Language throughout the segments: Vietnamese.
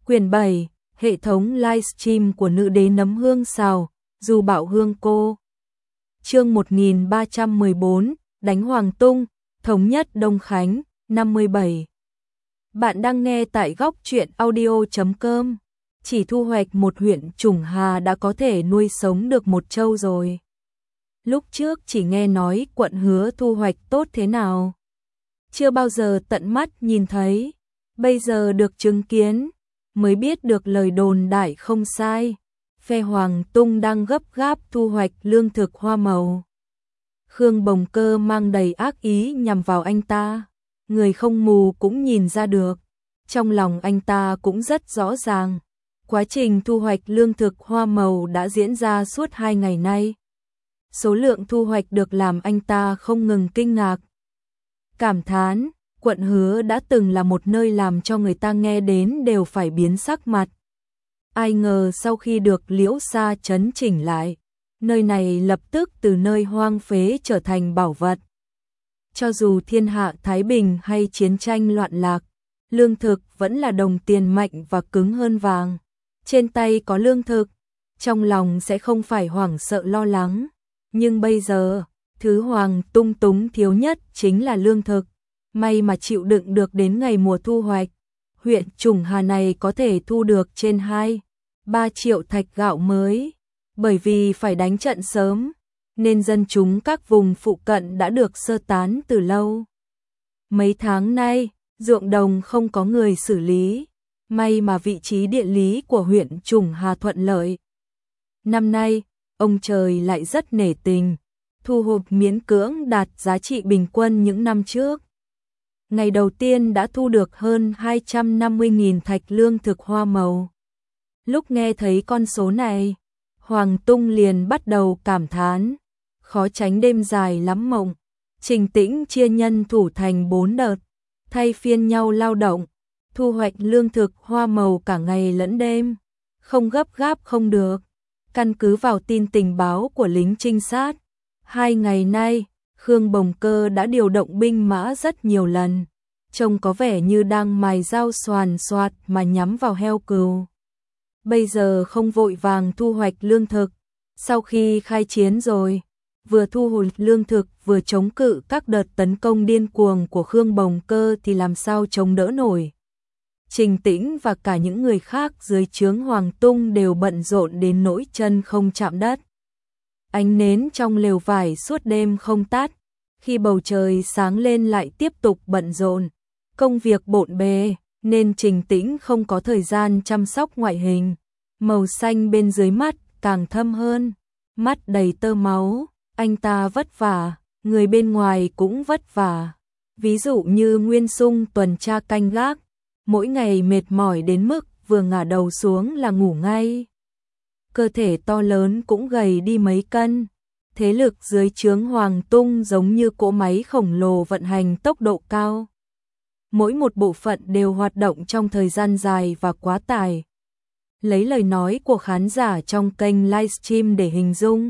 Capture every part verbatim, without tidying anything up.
Quyển bảy, hệ thống livestream của nữ đế nấm hương xào, Du Bảo Hương cô. Chương một nghìn ba trăm mười bốn, đánh Hoàng Tung, thống nhất Đông Khánh, năm mươi bảy. Bạn đang nghe tại góc truyện audio chấm com. Chỉ thu hoạch một huyện Trùng Hà đã có thể nuôi sống được một trâu rồi. Lúc trước chỉ nghe nói quận Hứa thu hoạch tốt thế nào. Chưa bao giờ tận mắt nhìn thấy. Bây giờ được chứng kiến, mới biết được lời đồn đại không sai. Phe Hoàng Tung đang gấp gáp thu hoạch lương thực hoa màu. Khương Bồng Cơ mang đầy ác ý nhằm vào anh ta. Người không mù cũng nhìn ra được. Trong lòng anh ta cũng rất rõ ràng. Quá trình thu hoạch lương thực hoa màu đã diễn ra suốt hai ngày nay. Số lượng thu hoạch được làm anh ta không ngừng kinh ngạc. Cảm thán, quận Hứa đã từng là một nơi làm cho người ta nghe đến đều phải biến sắc mặt. Ai ngờ sau khi được Liễu Sa chấn chỉnh lại, nơi này lập tức từ nơi hoang phế trở thành bảo vật. Cho dù thiên hạ thái bình hay chiến tranh loạn lạc, lương thực vẫn là đồng tiền mạnh và cứng hơn vàng. Trên tay có lương thực, trong lòng sẽ không phải hoảng sợ lo lắng. Nhưng bây giờ, thứ Hoàng Tung túng thiếu nhất chính là lương thực. May mà chịu đựng được đến ngày mùa thu hoạch. Huyện Trùng Hà này có thể thu được trên hai, ba triệu thạch gạo mới. Bởi vì phải đánh trận sớm, nên dân chúng các vùng phụ cận đã được sơ tán từ lâu. Mấy tháng nay, ruộng đồng không có người xử lý. May mà vị trí địa lý của huyện Trùng Hà thuận lợi. Năm nay, ông trời lại rất nể tình, thu hoạch miễn cưỡng đạt giá trị bình quân những năm trước. Ngày đầu tiên đã thu được hơn hai trăm năm mươi nghìn thạch lương thực hoa màu. Lúc nghe thấy con số này, Hoàng Tung liền bắt đầu cảm thán, khó tránh đêm dài lắm mộng. Trình Tĩnh chia nhân thủ thành bốn đợt, thay phiên nhau lao động, thu hoạch lương thực hoa màu cả ngày lẫn đêm, không gấp gáp không được. Căn cứ vào tin tình báo của lính trinh sát, hai ngày nay, Khương Bồng Cơ đã điều động binh mã rất nhiều lần, trông có vẻ như đang mài dao xoàn xoạt mà nhắm vào heo cừu. Bây giờ không vội vàng thu hoạch lương thực, sau khi khai chiến rồi, vừa thu hồi lương thực vừa chống cự các đợt tấn công điên cuồng của Khương Bồng Cơ thì làm sao chống đỡ nổi. Trình Tĩnh và cả những người khác dưới trướng Hoàng Tung đều bận rộn đến nỗi chân không chạm đất. Ánh nến trong lều vải suốt đêm không tắt, khi bầu trời sáng lên lại tiếp tục bận rộn. Công việc bộn bề, nên Trình Tĩnh không có thời gian chăm sóc ngoại hình. Màu xanh bên dưới mắt càng thâm hơn, mắt đầy tơ máu, anh ta vất vả, người bên ngoài cũng vất vả. Ví dụ như Nguyên Sung tuần tra canh gác, mỗi ngày mệt mỏi đến mức vừa ngả đầu xuống là ngủ ngay. Cơ thể to lớn cũng gầy đi mấy cân. Thế lực dưới trướng Hoàng Tung giống như cỗ máy khổng lồ vận hành tốc độ cao. Mỗi một bộ phận đều hoạt động trong thời gian dài và quá tải. Lấy lời nói của khán giả trong kênh livestream để hình dung,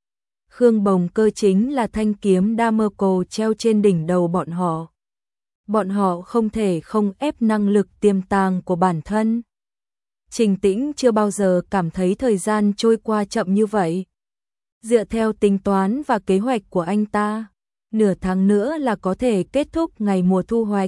Khương Bồng Cơ chính là thanh kiếm Damocles treo trên đỉnh đầu bọn họ. Bọn họ không thể không ép năng lực tiềm tàng của bản thân. Trình Tĩnh chưa bao giờ cảm thấy thời gian trôi qua chậm như vậy. Dựa theo tính toán và kế hoạch của anh ta, nửa tháng nữa là có thể kết thúc ngày mùa thu hoạch.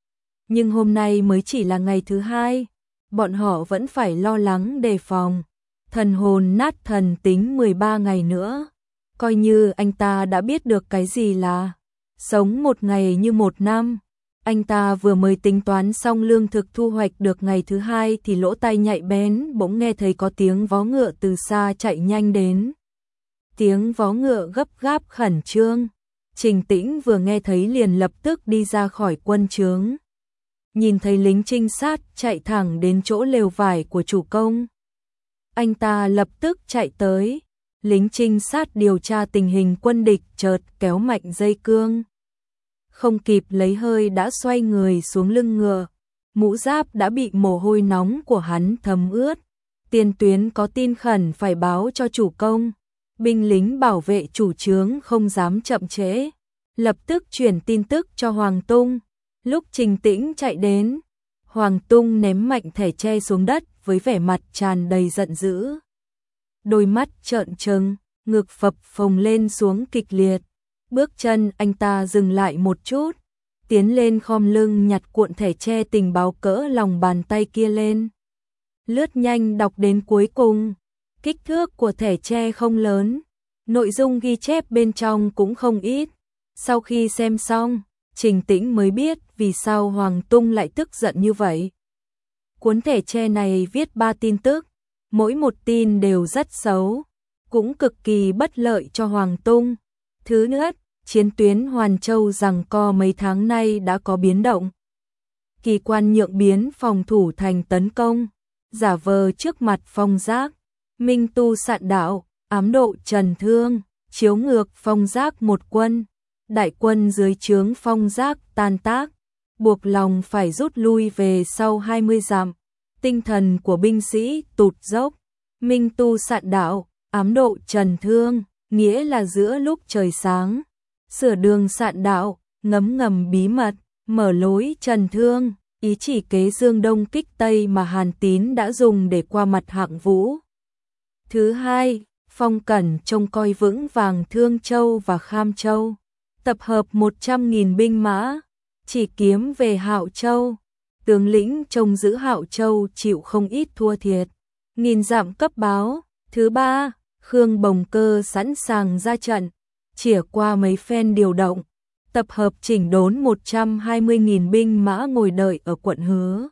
Nhưng hôm nay mới chỉ là ngày thứ hai, bọn họ vẫn phải lo lắng đề phòng. Thần hồn nát thần tính mười ba ngày nữa, coi như anh ta đã biết được cái gì là sống một ngày như một năm. Anh ta vừa mới tính toán xong lương thực thu hoạch được ngày thứ hai thì lỗ tai nhạy bén bỗng nghe thấy có tiếng vó ngựa từ xa chạy nhanh đến. Tiếng vó ngựa gấp gáp khẩn trương. Trình Tĩnh vừa nghe thấy liền lập tức đi ra khỏi quân trướng. Nhìn thấy lính trinh sát chạy thẳng đến chỗ lều vải của chủ công. Anh ta lập tức chạy tới. Lính trinh sát điều tra tình hình quân địch chợt kéo mạnh dây cương. Không kịp lấy hơi đã xoay người xuống lưng ngựa. Mũ giáp đã bị mồ hôi nóng của hắn thấm ướt. Tiền tuyến có tin khẩn phải báo cho chủ công. Binh lính bảo vệ chủ trướng không dám chậm trễ. Lập tức chuyển tin tức cho Hoàng Tung. Lúc Trình Tĩnh chạy đến, Hoàng Tung ném mạnh thẻ tre xuống đất với vẻ mặt tràn đầy giận dữ. Đôi mắt trợn trừng, ngực phập phồng lên xuống kịch liệt. Bước chân anh ta dừng lại một chút, tiến lên khom lưng nhặt cuộn thẻ tre tình báo cỡ lòng bàn tay kia lên. Lướt nhanh đọc đến cuối cùng, kích thước của thẻ tre không lớn, nội dung ghi chép bên trong cũng không ít. Sau khi xem xong, Trình Tĩnh mới biết vì sao Hoàng Tung lại tức giận như vậy. Cuốn thẻ tre này viết ba tin tức, mỗi một tin đều rất xấu, cũng cực kỳ bất lợi cho Hoàng Tung. Thứ nhất, chiến tuyến Hoàn Châu giằng co mấy tháng nay đã có biến động. Kỳ quan nhượng biến phòng thủ thành tấn công, giả vờ trước mặt Phong Giác, minh tu sạn đạo, ám độ Trần Thương, chiếu ngược Phong Giác một quân. Đại quân dưới trướng Phong Giác tan tác, buộc lòng phải rút lui về sau hai mươi dặm. Tinh thần của binh sĩ tụt dốc, minh tu sạn đạo, ám độ Trần Thương, nghĩa là giữa lúc trời sáng, sửa đường sạn đạo, ngấm ngầm bí mật, mở lối Trần Thương, ý chỉ kế Dương Đông kích Tây mà Hàn Tín đã dùng để qua mặt Hạng Vũ. Thứ hai, Phong Cẩn trông coi vững vàng Thương Châu và Kham Châu, tập hợp một trăm nghìn binh mã, chỉ kiếm về Hạo Châu. Tướng lĩnh trông giữ Hạo Châu chịu không ít thua thiệt, nghìn dặm cấp báo. Thứ ba, Khương Bồng Cơ sẵn sàng ra trận, chỉa qua mấy phen điều động, tập hợp chỉnh đốn một trăm hai mươi nghìn binh mã ngồi đợi ở quận Hứa.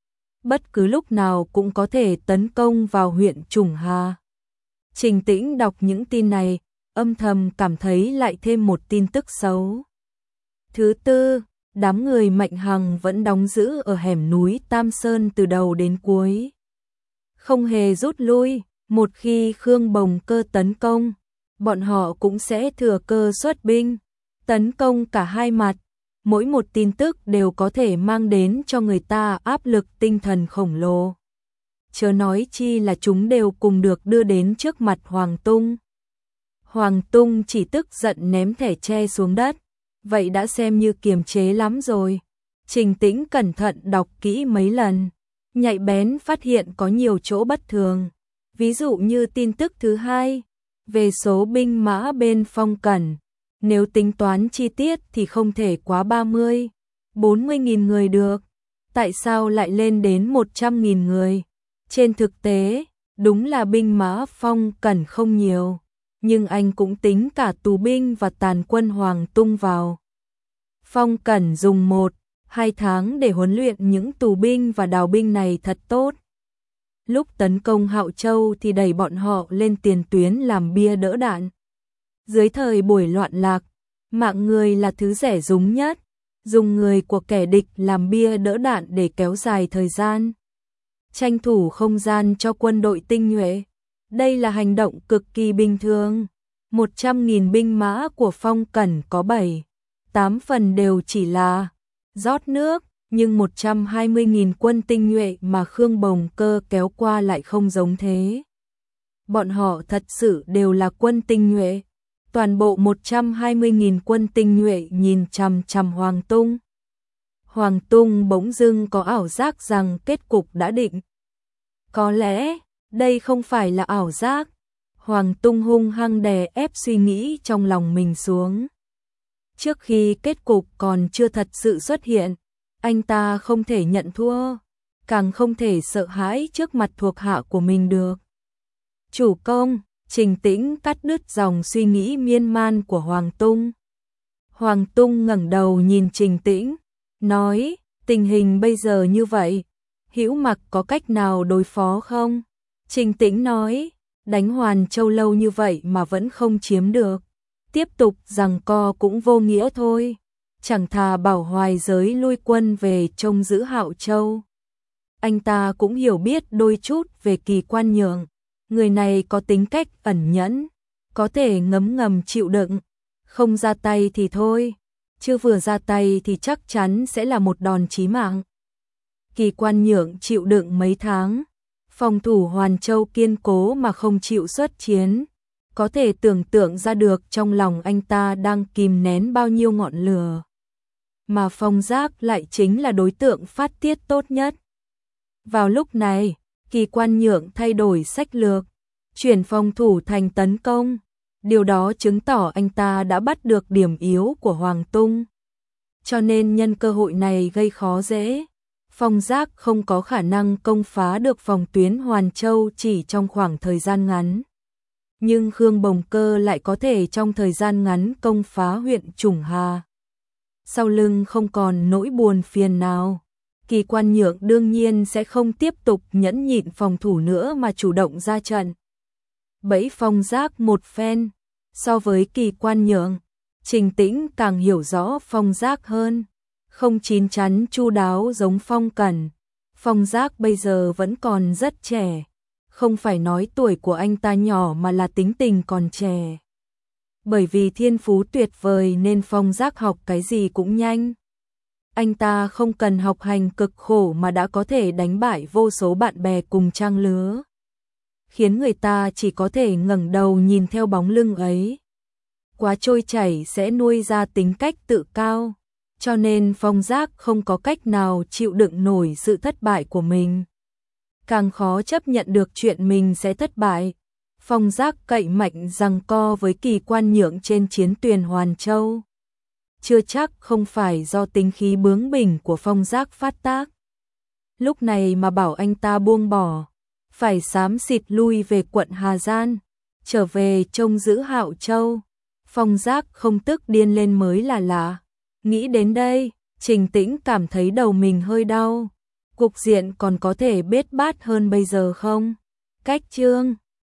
Bất cứ lúc nào cũng có thể tấn công vào huyện Trùng Hà. Trình Tĩnh đọc những tin này, âm thầm cảm thấy lại thêm một tin tức xấu. Thứ tư, đám người Mạnh Hằng vẫn đóng giữ ở hẻm núi Tam Sơn từ đầu đến cuối, không hề rút lui. Một khi Khương Bồng Cơ tấn công, bọn họ cũng sẽ thừa cơ xuất binh, tấn công cả hai mặt. Mỗi một tin tức đều có thể mang đến cho người ta áp lực tinh thần khổng lồ. Chớ nói chi là chúng đều cùng được đưa đến trước mặt Hoàng Tung. Hoàng Tung chỉ tức giận ném thẻ tre xuống đất, vậy đã xem như kiềm chế lắm rồi. Trình Tĩnh cẩn thận đọc kỹ mấy lần, nhạy bén phát hiện có nhiều chỗ bất thường. Ví dụ như tin tức thứ hai, về số binh mã bên Phong Cẩn, nếu tính toán chi tiết thì không thể quá ba mươi, bốn mươi nghìn người được. Tại sao lại lên đến một trăm nghìn người? Trên thực tế, đúng là binh mã Phong Cẩn không nhiều, nhưng anh cũng tính cả tù binh và tàn quân Hoàng Tung vào. Phong Cẩn dùng một, hai tháng để huấn luyện những tù binh và đào binh này thật tốt. Lúc tấn công Hạo Châu thì đẩy bọn họ lên tiền tuyến làm bia đỡ đạn. Dưới thời buổi loạn lạc, mạng người là thứ rẻ rúng nhất, dùng người của kẻ địch làm bia đỡ đạn để kéo dài thời gian, tranh thủ không gian cho quân đội tinh nhuệ. Đây là hành động cực kỳ bình thường. một trăm nghìn binh mã của Phong Cẩn có bảy, tám phần đều chỉ là rót nước, nhưng một trăm hai mươi nghìn quân tinh nhuệ mà Khương Bồng Cơ kéo qua lại không giống thế. Bọn họ thật sự đều là quân tinh nhuệ. Toàn bộ một trăm hai mươi nghìn quân tinh nhuệ nhìn chằm chằm Hoàng Tung. Hoàng Tung bỗng dưng có ảo giác rằng kết cục đã định. Có lẽ đây không phải là ảo giác. Hoàng Tung hung hăng đè ép suy nghĩ trong lòng mình xuống. Trước khi kết cục còn chưa thật sự xuất hiện, anh ta không thể nhận thua, càng không thể sợ hãi trước mặt thuộc hạ của mình được. Chủ công, Trình Tĩnh cắt đứt dòng suy nghĩ miên man của Hoàng Tung. Hoàng Tung ngẩng đầu nhìn Trình Tĩnh, nói, tình hình bây giờ như vậy, Hữu Mặc có cách nào đối phó không? Trình Tĩnh nói, đánh Hoàn Châu lâu như vậy mà vẫn không chiếm được, tiếp tục giằng co cũng vô nghĩa thôi. Chẳng thà bảo Hoài Giới lui quân về trông giữ Hạo Châu. Anh ta cũng hiểu biết đôi chút về Kỳ Quan Nhượng, người này có tính cách ẩn nhẫn, có thể ngấm ngầm chịu đựng, không ra tay thì thôi, chứ vừa ra tay thì chắc chắn sẽ là một đòn chí mạng. Kỳ Quan Nhượng chịu đựng mấy tháng, phòng thủ Hoàn Châu kiên cố mà không chịu xuất chiến, có thể tưởng tượng ra được trong lòng anh ta đang kìm nén bao nhiêu ngọn lửa. mà Phong Giác lại chính là đối tượng phát tiết tốt nhất. Vào lúc này, Kỳ Quan Nhượng thay đổi sách lược, chuyển phòng thủ thành tấn công. Điều đó chứng tỏ anh ta đã bắt được điểm yếu của Hoàng Tung. Cho nên nhân cơ hội này gây khó dễ. Phong Giác không có khả năng công phá được phòng tuyến Hoàn Châu chỉ trong khoảng thời gian ngắn. Nhưng Khương Bồng Cơ lại có thể trong thời gian ngắn công phá huyện Trùng Hà. Sau lưng không còn nỗi buồn phiền nào. Kỳ Quan Nhượng đương nhiên sẽ không tiếp tục nhẫn nhịn phòng thủ nữa mà chủ động ra trận. Bẫy Phong Giác một phen. So với Kỳ Quan Nhượng, Trình Tĩnh càng hiểu rõ Phong Giác hơn. Không chín chắn chu đáo giống Phong Cẩn. Phong Giác bây giờ vẫn còn rất trẻ. Không phải nói tuổi của anh ta nhỏ mà là tính tình còn trẻ. Bởi vì thiên phú tuyệt vời nên Phong Giác học cái gì cũng nhanh. Anh ta không cần học hành cực khổ mà đã có thể đánh bại vô số bạn bè cùng trang lứa. Khiến người ta chỉ có thể ngẩng đầu nhìn theo bóng lưng ấy. Quá trôi chảy sẽ nuôi ra tính cách tự cao. Cho nên Phong Giác không có cách nào chịu đựng nổi sự thất bại của mình. Càng khó chấp nhận được chuyện mình sẽ thất bại. Phong Giác cậy mạnh giằng co với Kỳ Quan Nhượng trên chiến tuyền Hoàn Châu. Chưa chắc không phải do tính khí bướng bỉnh của Phong Giác phát tác. Lúc này mà bảo anh ta buông bỏ, phải xám xịt lui về quận Hà Giang, trở về trông giữ Hạo Châu. Phong Giác không tức điên lên mới là lạ. Nghĩ đến đây, Trình Tĩnh cảm thấy đầu mình hơi đau. Cục diện còn có thể bết bát hơn bây giờ không? Cách chương